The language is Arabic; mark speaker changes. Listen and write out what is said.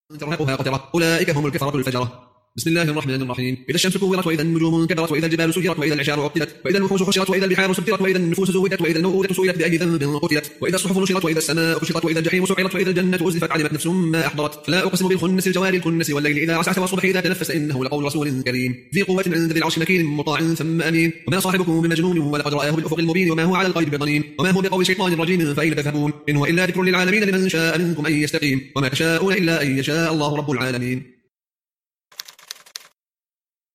Speaker 1: ترهقها قترة أولئك هم الكفرة الفجرة. بسم الله الرحمن الرحيم. إذا الشمس كورت وإذا النجوم انكدرت وإذا الجبال سيرت وإذا العشار عطلت وإذا الوحوش حشرت وإذا البحار سجرت وإذا النفوس زوجت وإذا الموءودة سئلت بأي ذنب قتلت وإذا الصحف نشرت وإذا السماء كشطت وإذا الجحيم سعرت وإذا الجنة أزلفت علمت نفس ما أحضرت. فلا أقسم بالخنس الجوار الكنس والليل إذا عسعس والصبح إذا تنفس إنه لقول رسول كريم ذي قوة عند ذي العرش مكين مطاع ثم أمين. وما صاحبكم بمجنون ولقد رآه بالأفق المبين وما هو على الغيب بضنين وما هو بقول شيطان رجيم فأين تذهبون إن هو إلا ذكر للعالمين لمن شاء منكم أن يستقيم وما تشاءون إلا أن يشاء الله رب العالمين.